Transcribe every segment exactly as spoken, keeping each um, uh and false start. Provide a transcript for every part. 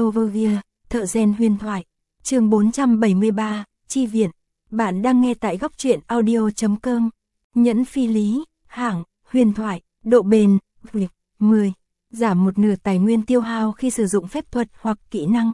Overview, thợ rèn huyền thoại. Chương bốn trăm bảy mươi ba, chi viện. Bạn đang nghe tại góc truyện audio chấm com. Nhẫn phi lý, hạng, huyền thoại, độ bền, việc, mười. Giảm một nửa tài nguyên tiêu hao khi sử dụng phép thuật hoặc kỹ năng.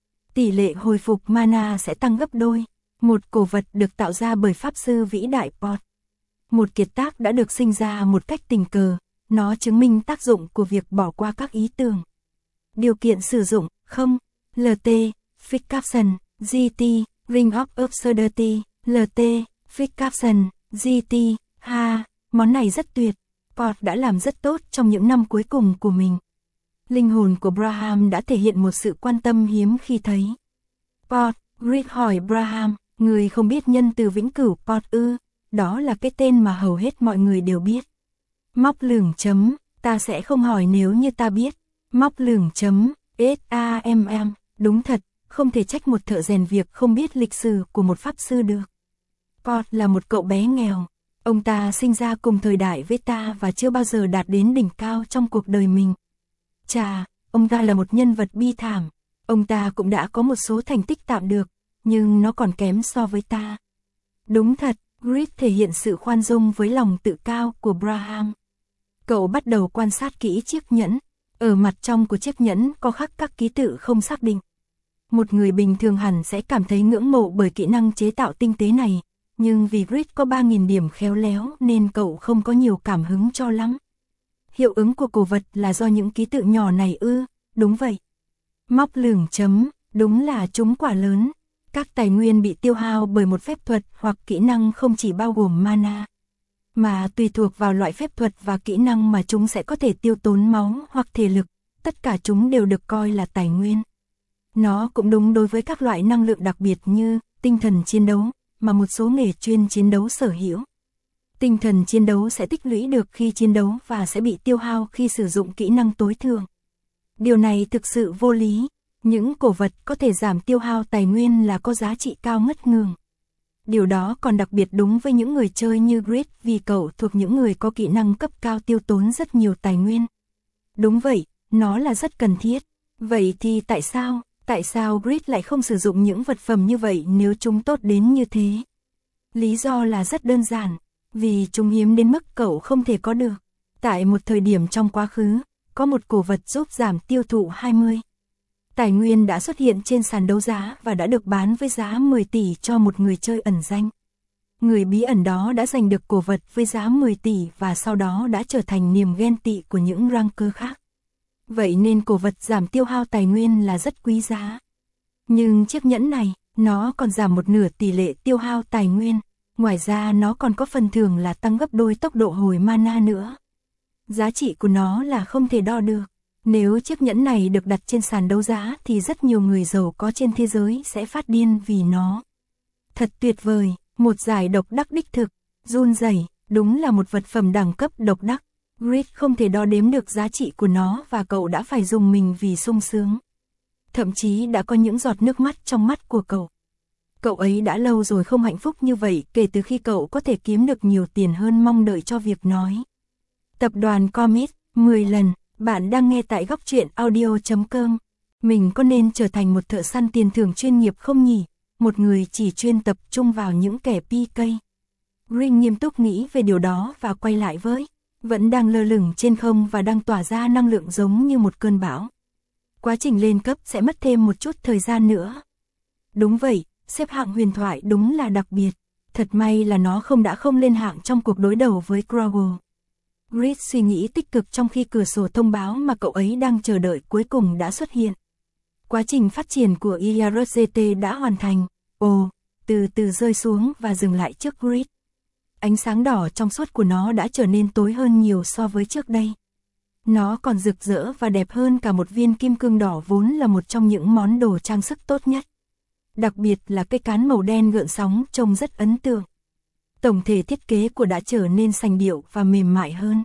Tỷ lệ hồi phục mana sẽ tăng gấp đôi. Một cổ vật được tạo ra bởi pháp sư vĩ đại Pot. Một kiệt tác đã được sinh ra một cách tình cờ. Nó chứng minh tác dụng của việc bỏ qua các ý tưởng. Điều kiện sử dụng, không. lờ tê, Fix Caption, giê tê, Ring of Absurdity, lờ tê, Fix Caption, giê tê, ha, món này rất tuyệt. Pot đã làm rất tốt trong những năm cuối cùng của mình. Linh hồn của Braham đã thể hiện một sự quan tâm hiếm khi thấy. Pot, Reed hỏi Braham, người không biết nhân từ vĩnh cửu Pot ư, đó là cái tên mà hầu hết mọi người đều biết. Móc lửng chấm, ta sẽ không hỏi nếu như ta biết. Móc lửng chấm, SAMM, đúng thật, không thể trách một thợ rèn việc không biết lịch sử của một pháp sư được. Pot là một cậu bé nghèo. Ông ta sinh ra cùng thời đại với ta và chưa bao giờ đạt đến đỉnh cao trong cuộc đời mình. Chà, ông ta là một nhân vật bi thảm. Ông ta cũng đã có một số thành tích tạm được, nhưng nó còn kém so với ta. Đúng thật, Reed thể hiện sự khoan dung với lòng tự cao của Braham. Cậu bắt đầu quan sát kỹ chiếc nhẫn. Ở mặt trong của chiếc nhẫn có khắc các ký tự không xác định. Một người bình thường hẳn sẽ cảm thấy ngưỡng mộ bởi kỹ năng chế tạo tinh tế này. Nhưng vì Reed có ba nghìn điểm khéo léo nên cậu không có nhiều cảm hứng cho lắm. Hiệu ứng của cổ vật là do những ký tự nhỏ này ư, đúng vậy. Móc lửng chấm, đúng là chúng quả lớn. Các tài nguyên bị tiêu hao bởi một phép thuật hoặc kỹ năng không chỉ bao gồm mana, mà tùy thuộc vào loại phép thuật và kỹ năng mà chúng sẽ có thể tiêu tốn máu hoặc thể lực, tất cả chúng đều được coi là tài nguyên. Nó cũng đúng đối với các loại năng lượng đặc biệt như tinh thần chiến đấu, mà một số nghề chuyên chiến đấu sở hữu. Tinh thần chiến đấu sẽ tích lũy được khi chiến đấu và sẽ bị tiêu hao khi sử dụng kỹ năng tối thượng. Điều này thực sự vô lý. Những cổ vật có thể giảm tiêu hao tài nguyên là có giá trị cao ngất ngường. Điều đó còn đặc biệt đúng với những người chơi như Reed vì cậu thuộc những người có kỹ năng cấp cao tiêu tốn rất nhiều tài nguyên. Đúng vậy, nó là rất cần thiết. Vậy thì tại sao, tại sao Reed lại không sử dụng những vật phẩm như vậy nếu chúng tốt đến như thế? Lý do là rất đơn giản, vì chúng hiếm đến mức cậu không thể có được. Tại một thời điểm trong quá khứ, có một cổ vật giúp giảm tiêu thụ hai mươi. Tài nguyên đã xuất hiện trên sàn đấu giá và đã được bán với giá mười tỷ cho một người chơi ẩn danh. Người bí ẩn đó đã giành được cổ vật với giá mười tỷ và sau đó đã trở thành niềm ghen tị của những ranker khác. Vậy nên cổ vật giảm tiêu hao tài nguyên là rất quý giá. Nhưng chiếc nhẫn này, nó còn giảm một nửa tỷ lệ tiêu hao tài nguyên. Ngoài ra nó còn có phần thưởng là tăng gấp đôi tốc độ hồi mana nữa. Giá trị của nó là không thể đo được. Nếu chiếc nhẫn này được đặt trên sàn đấu giá thì rất nhiều người giàu có trên thế giới sẽ phát điên vì nó. Thật tuyệt vời, một giải độc đắc đích thực, run rẩy, đúng là một vật phẩm đẳng cấp độc đắc. Reed không thể đo đếm được giá trị của nó và cậu đã phải dùng mình vì sung sướng. Thậm chí đã có những giọt nước mắt trong mắt của cậu. Cậu ấy đã lâu rồi không hạnh phúc như vậy kể từ khi cậu có thể kiếm được nhiều tiền hơn mong đợi cho việc nói. Tập đoàn Commit, mười lần. Bạn đang nghe tại góc truyện audio chấm com. Mình có nên trở thành một thợ săn tiền thưởng chuyên nghiệp không nhỉ? Một người chỉ chuyên tập trung vào những kẻ pê ca. Ring nghiêm túc nghĩ về điều đó và quay lại với. Vẫn đang lơ lửng trên không và đang tỏa ra năng lượng giống như một cơn bão. Quá trình lên cấp sẽ mất thêm một chút thời gian nữa. Đúng vậy, xếp hạng huyền thoại đúng là đặc biệt. Thật may là nó không đã không lên hạng trong cuộc đối đầu với Crowell. Reed suy nghĩ tích cực trong khi cửa sổ thông báo mà cậu ấy đang chờ đợi cuối cùng đã xuất hiện. Quá trình phát triển của i rờ giê tê đã hoàn thành. Ồ, từ từ rơi xuống và dừng lại trước Reed. Ánh sáng đỏ trong suốt của nó đã trở nên tối hơn nhiều so với trước đây. Nó còn rực rỡ và đẹp hơn cả một viên kim cương đỏ vốn là một trong những món đồ trang sức tốt nhất. Đặc biệt là cây cán màu đen gợn sóng trông rất ấn tượng. Tổng thể thiết kế của đã trở nên sành điệu và mềm mại hơn.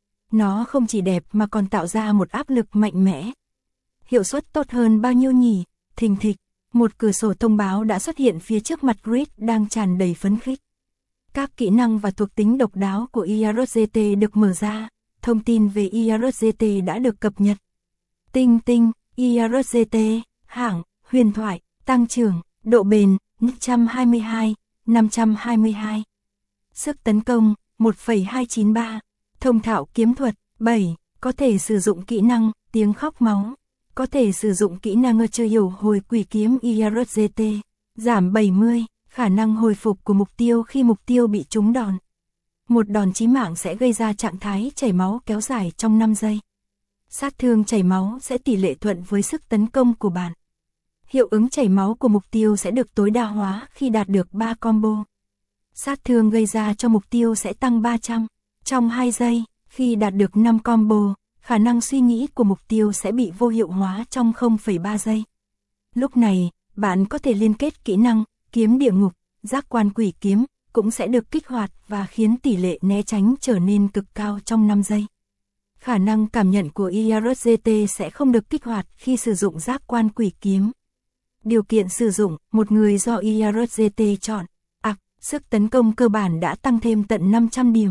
Nó không chỉ đẹp mà còn tạo ra một áp lực mạnh mẽ. Hiệu suất tốt hơn bao nhiêu nhỉ? Thình thịch, một cửa sổ thông báo đã xuất hiện phía trước mặt Reed đang tràn đầy phấn khích. Các kỹ năng và thuộc tính độc đáo của i rờ giê tê được mở ra. Thông tin về i rờ giê tê đã được cập nhật. Tinh tinh, i rờ giê tê, hạng, huyền thoại, tăng trưởng, độ bền, năm trăm hai mươi hai, năm trăm hai mươi hai. Sức tấn công, một phẩy hai chín ba. Thông thạo kiếm thuật, bảy. Có thể sử dụng kỹ năng, tiếng khóc máu. Có thể sử dụng kỹ năng ở chơi hiểu hồi quỷ kiếm i rờ giê tê. Giảm bảy mươi, khả năng hồi phục của mục tiêu khi mục tiêu bị trúng đòn. Một đòn chí mạng sẽ gây ra trạng thái chảy máu kéo dài trong năm giây. Sát thương chảy máu sẽ tỷ lệ thuận với sức tấn công của bạn. Hiệu ứng chảy máu của mục tiêu sẽ được tối đa hóa khi đạt được ba combo. Sát thương gây ra cho mục tiêu sẽ tăng ba trăm. Trong hai giây, khi đạt được năm combo, khả năng suy nghĩ của mục tiêu sẽ bị vô hiệu hóa trong không phẩy ba giây. Lúc này, bạn có thể liên kết kỹ năng, kiếm địa ngục, giác quan quỷ kiếm, cũng sẽ được kích hoạt và khiến tỷ lệ né tránh trở nên cực cao trong năm giây. Khả năng cảm nhận của i rờ giê tê sẽ không được kích hoạt khi sử dụng giác quan quỷ kiếm. Điều kiện sử dụng, một người do i rờ giê tê chọn. Ặc, sức tấn công cơ bản đã tăng thêm tận năm trăm điểm.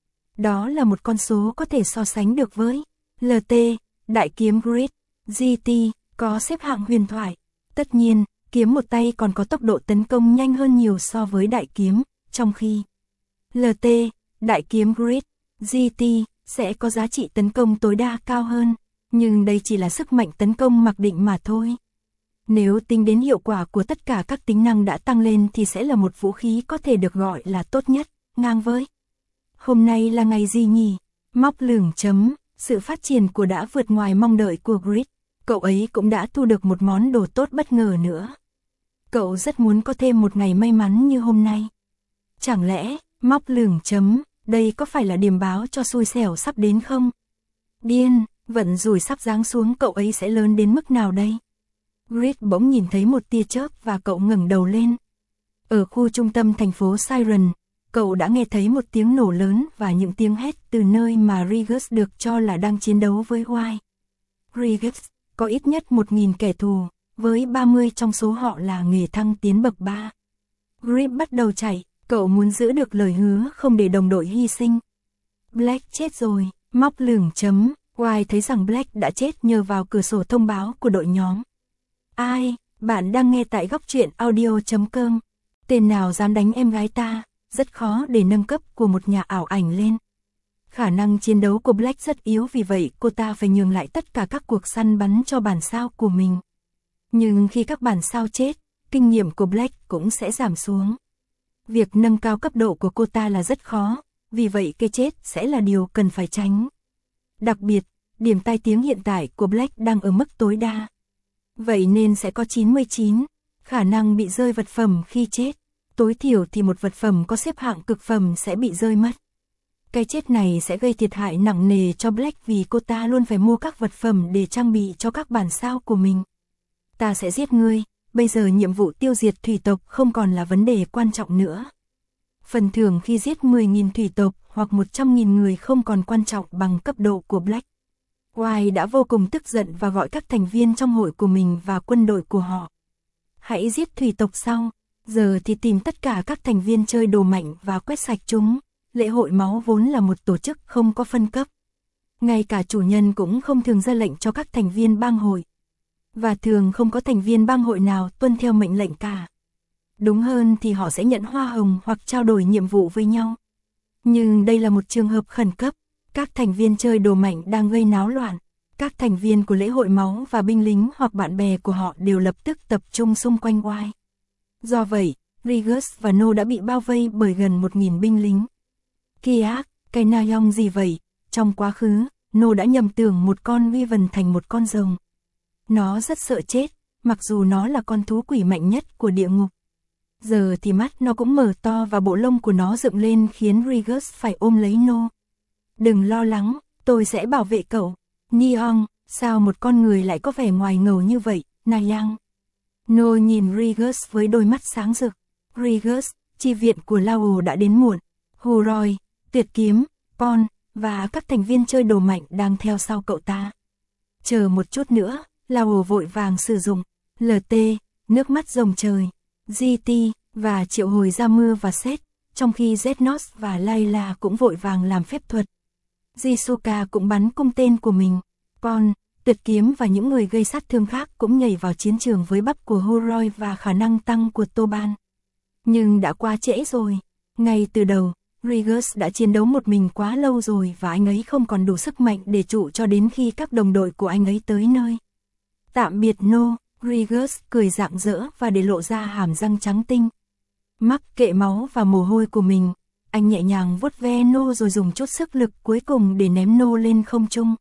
Đó là một con số có thể so sánh được với lờ tê, đại kiếm Grid, giê tê, có xếp hạng huyền thoại. Tất nhiên, kiếm một tay còn có tốc độ tấn công nhanh hơn nhiều so với đại kiếm, trong khi lờ tê, đại kiếm Grid, giê tê, sẽ có giá trị tấn công tối đa cao hơn, nhưng đây chỉ là sức mạnh tấn công mặc định mà thôi. Nếu tính đến hiệu quả của tất cả các tính năng đã tăng lên thì sẽ là một vũ khí có thể được gọi là tốt nhất, ngang với. Hôm nay là ngày gì nhỉ? Móc lửng chấm, sự phát triển của đã vượt ngoài mong đợi của Grid, cậu ấy cũng đã thu được một món đồ tốt bất ngờ nữa. Cậu rất muốn có thêm một ngày may mắn như hôm nay. Chẳng lẽ, móc lửng chấm, đây có phải là điềm báo cho xui xẻo sắp đến không? Điên, vận rủi sắp giáng xuống cậu ấy sẽ lớn đến mức nào đây? Grid bỗng nhìn thấy một tia chớp và cậu ngẩng đầu lên. Ở khu trung tâm thành phố Siren, cậu đã nghe thấy một tiếng nổ lớn và những tiếng hét từ nơi mà Rigus được cho là đang chiến đấu với White. Rigus có ít nhất một nghìn kẻ thù, với ba mươi trong số họ là nghề thăng tiến bậc ba. Grid bắt đầu chạy, cậu muốn giữ được lời hứa không để đồng đội hy sinh. Black chết rồi, móc lửng chấm, White thấy rằng Black đã chết nhờ vào cửa sổ thông báo của đội nhóm. Ai, bạn đang nghe tại góc truyện audio chấm com. Tên nào dám đánh em gái ta, rất khó để nâng cấp của một nhà ảo ảnh lên. Khả năng chiến đấu của Black rất yếu vì vậy cô ta phải nhường lại tất cả các cuộc săn bắn cho bản sao của mình. Nhưng khi các bản sao chết, kinh nghiệm của Black cũng sẽ giảm xuống. Việc nâng cao cấp độ của cô ta là rất khó, vì vậy cái chết sẽ là điều cần phải tránh. Đặc biệt, điểm tai tiếng hiện tại của Black đang ở mức tối đa. Vậy nên sẽ có chín mươi chín khả năng bị rơi vật phẩm khi chết. Tối thiểu thì một vật phẩm có xếp hạng cực phẩm sẽ bị rơi mất. Cái chết này sẽ gây thiệt hại nặng nề cho Black vì cô ta luôn phải mua các vật phẩm để trang bị cho các bản sao của mình. Ta sẽ giết ngươi, bây giờ nhiệm vụ tiêu diệt thủy tộc không còn là vấn đề quan trọng nữa. Phần thưởng khi giết mười nghìn thủy tộc hoặc một trăm nghìn người không còn quan trọng bằng cấp độ của Black. White đã vô cùng tức giận và gọi các thành viên trong hội của mình và quân đội của họ. Hãy giết thủy tộc sau, giờ thì tìm tất cả các thành viên chơi đồ mạnh và quét sạch chúng. Lễ hội máu vốn là một tổ chức không có phân cấp. Ngay cả chủ nhân cũng không thường ra lệnh cho các thành viên bang hội. Và thường không có thành viên bang hội nào tuân theo mệnh lệnh cả. Đúng hơn thì họ sẽ nhận hoa hồng hoặc trao đổi nhiệm vụ với nhau. Nhưng đây là một trường hợp khẩn cấp. Các thành viên chơi đồ mạnh đang gây náo loạn. Các thành viên của lễ hội máu và binh lính hoặc bạn bè của họ đều lập tức tập trung xung quanh White. Do vậy, Rigus và No đã bị bao vây bởi gần một nghìn binh lính. Kiak, cái Nayong gì vậy? Trong quá khứ, No đã nhầm tưởng một con Wyvern thành một con rồng. Nó rất sợ chết, mặc dù nó là con thú quỷ mạnh nhất của địa ngục. Giờ thì mắt nó cũng mở to và bộ lông của nó dựng lên khiến Rigus phải ôm lấy No. Đừng lo lắng, tôi sẽ bảo vệ cậu. Neong, sao một con người lại có vẻ ngoài ngầu như vậy, Nayang? No nhìn Rigus với đôi mắt sáng rực. Rigus, chi viện của Lao đã đến muộn. Huroi, Tuyệt Kiếm, Pon, và các thành viên chơi đồ mạnh đang theo sau cậu ta. Chờ một chút nữa, Lao vội vàng sử dụng lờ tê, nước mắt rồng trời, giê tê, và triệu hồi ra mưa và sét, trong khi Zednos và Layla cũng vội vàng làm phép thuật. Jisuka cũng bắn cung tên của mình. Pon, tuyệt kiếm và những người gây sát thương khác cũng nhảy vào chiến trường với bắp của Huroi và khả năng tăng của Toban. Nhưng đã quá trễ rồi. Ngay từ đầu, Regis đã chiến đấu một mình quá lâu rồi và anh ấy không còn đủ sức mạnh để trụ cho đến khi các đồng đội của anh ấy tới nơi. Tạm biệt No, Regis cười rạng rỡ và để lộ ra hàm răng trắng tinh. Mắc kệ máu và mồ hôi của mình, anh nhẹ nhàng vuốt ve No rồi dùng chút sức lực cuối cùng để ném No lên không trung.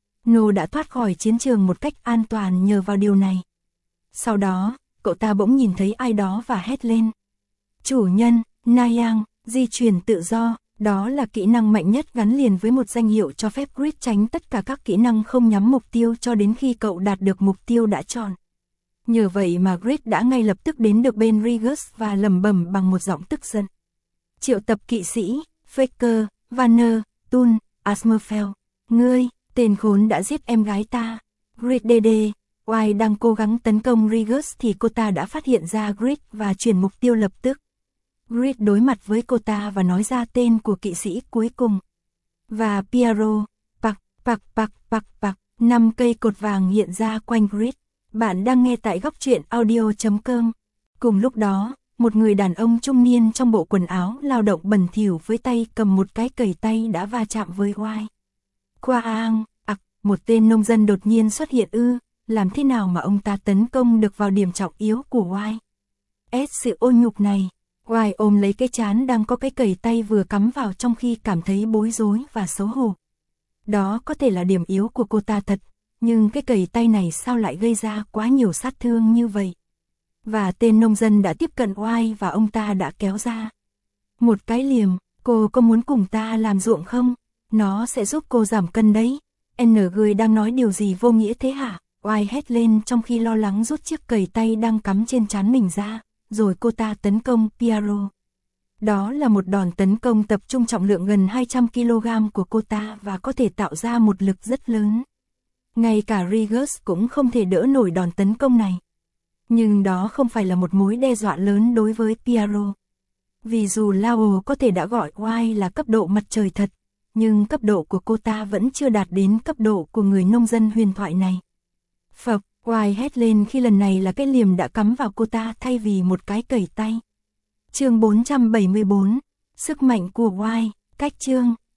No đã thoát khỏi chiến trường một cách an toàn nhờ vào điều này. Sau đó, cậu ta bỗng nhìn thấy ai đó và hét lên. Chủ nhân, Nayang, di chuyển tự do, đó là kỹ năng mạnh nhất gắn liền với một danh hiệu cho phép Grid tránh tất cả các kỹ năng không nhắm mục tiêu cho đến khi cậu đạt được mục tiêu đã chọn. Nhờ vậy mà Grid đã ngay lập tức đến được bên Regis và lẩm bẩm bằng một giọng tức giận. Triệu tập kỵ sĩ, Faker, Vanner, Tun, Asmerfeld. Ngươi, tên khốn đã giết em gái ta. Grid đê đê, Oai đang cố gắng tấn công Regis thì cô ta đã phát hiện ra Grid và chuyển mục tiêu lập tức. Grid đối mặt với cô ta và nói ra tên của kỵ sĩ cuối cùng. Và Piero, pạc, pạc, pạc, pạc, pạc, năm cây cột vàng hiện ra quanh Grid. Bạn đang nghe tại góc truyện audio chấm com. Cùng lúc đó, một người đàn ông trung niên trong bộ quần áo lao động bẩn thỉu với tay cầm một cái cầy tay đã va chạm với Oai. Qua Ang, ặc, một tên nông dân đột nhiên xuất hiện ư, làm thế nào mà ông ta tấn công được vào điểm trọng yếu của Oai? Ết sự ô nhục này. Oai ôm lấy cái trán đang có cái cầy tay vừa cắm vào trong khi cảm thấy bối rối và xấu hổ. Đó có thể là điểm yếu của cô ta thật, nhưng cái cầy tay này sao lại gây ra quá nhiều sát thương như vậy? Và tên nông dân đã tiếp cận Oai và ông ta đã kéo ra một cái liềm. Cô có muốn cùng ta làm ruộng không? Nó sẽ giúp cô giảm cân đấy. N người đang nói điều gì vô nghĩa thế hả? Oai hét lên trong khi lo lắng rút chiếc cầy tay đang cắm trên trán mình ra, rồi cô ta tấn công Piero. Đó là một đòn tấn công tập trung trọng lượng gần hai trăm ki lô gam của cô ta và có thể tạo ra một lực rất lớn. Ngay cả Regis cũng không thể đỡ nổi đòn tấn công này. Nhưng đó không phải là một mối đe dọa lớn đối với Piero. Vì dù Lao có thể đã gọi Oai là cấp độ mặt trời thật, nhưng cấp độ của cô ta vẫn chưa đạt đến cấp độ của người nông dân huyền thoại này. Phập, Oai hét lên khi lần này là cái liềm đã cắm vào cô ta thay vì một cái cầy tay. Chương bốn trăm bảy mươi bốn, sức mạnh của Oai, cách chương.